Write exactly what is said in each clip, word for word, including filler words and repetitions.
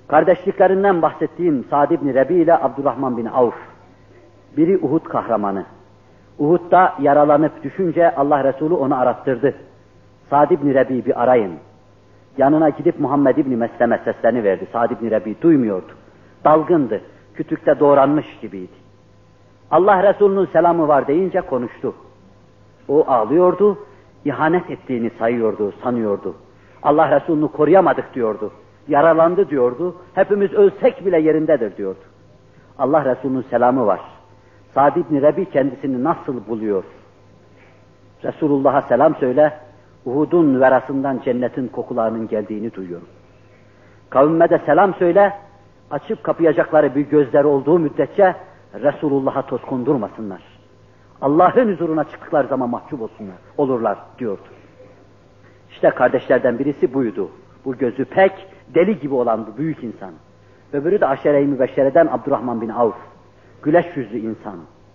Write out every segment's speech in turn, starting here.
Kardeşliklerinden bahsettiğim Sa'd ibn Rebi ile Abdurrahman bin Avf. Biri Uhud kahramanı. Uhud'da yaralanıp düşünce Allah Resulü onu arattırdı. Sa'd ibn Rebi bir arayın. Yanına gidip Muhammed ibn Mesleme sesleniverdi. Sa'd ibn Rebi duymuyordu. Dalgındı. Kütükte doğranmış gibiydi. Allah Resulü'nün selamı var deyince konuştu. O ağlıyordu. İhanet ettiğini sayıyordu, sanıyordu. Allah Resulü'nü koruyamadık diyordu. Yaralandı diyordu. Hepimiz ölsek bile yerindedir diyordu. Allah Resulü'nün selamı var. Sa'd ibn Rebi kendisini nasıl buluyor? Resulullah'a selam söyle, Uhud'un verasından cennetin kokularının geldiğini duyuyorum. Kavmime de selam söyle, açıp kapayacakları bir gözleri olduğu müddetçe Resulullah'a toz kondurmasınlar. Allah'ın huzuruna çıktıkları zaman mahcup olsunlar, olurlar diyordu. İşte kardeşlerden birisi buydu. Bu gözü pek deli gibi olan bu büyük insan. Öbürü de Aşere-i Mübeşşere'den Abdurrahman bin Avf. Güleş yüzlü insan.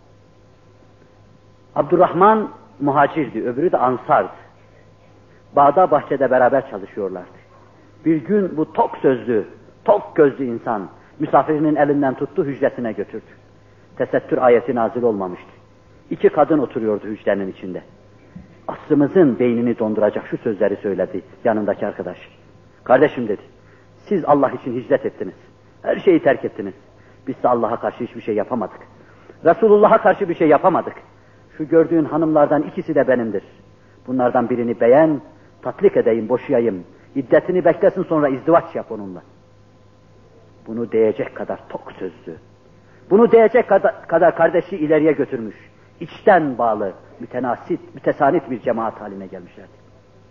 Abdurrahman muhacirdi, öbürü de ansardı. Bağda bahçede beraber çalışıyorlardı. Bir gün bu tok sözlü, tok gözlü insan misafirinin elinden tuttu, hücresine götürdü. Tesettür ayeti nazil olmamıştı. İki kadın oturuyordu hücrenin içinde. Aslımızın beynini donduracak şu sözleri söyledi yanındaki arkadaş. Kardeşim dedi, siz Allah için hicret ettiniz. Her şeyi terk ettiniz. Biz de Allah'a karşı hiçbir şey yapamadık. Resulullah'a karşı bir şey yapamadık. Şu gördüğün hanımlardan ikisi de benimdir. Bunlardan birini beğen, tatlik edeyim, boşayayım. İddetini beklesin, sonra izdivaç yap onunla. Bunu diyecek kadar tok sözlü. Bunu diyecek kadar, kadar kardeşi ileriye götürmüş. İçten bağlı, mütenasit, mütesanit bir cemaat haline gelmişlerdi.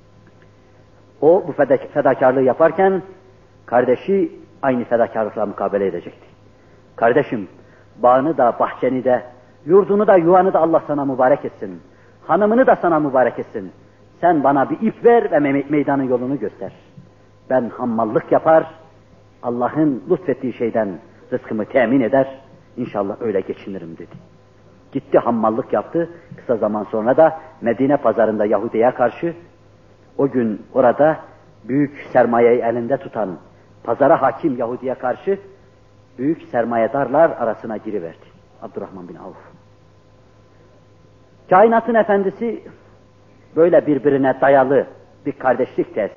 O bu fedakarlığı yaparken kardeşi aynı fedakarlıkla mukabele edecekti. Kardeşim, bağını da, bahçeni de, yurdunu da, yuvanı da Allah sana mübarek etsin. Hanımını da sana mübarek etsin. Sen bana bir ip ver ve me- meydanın yolunu göster. Ben hammallık yapar, Allah'ın lütfettiği şeyden rızkımı temin eder, İnşallah öyle geçinirim dedi. Gitti hammallık yaptı, kısa zaman sonra da Medine pazarında Yahudi'ye karşı, o gün orada büyük sermayeyi elinde tutan, pazara hakim Yahudi'ye karşı, büyük sermayedarlar arasına giriverdi. Abdurrahman bin Avf. Kainatın efendisi, böyle birbirine dayalı bir kardeşlik tesis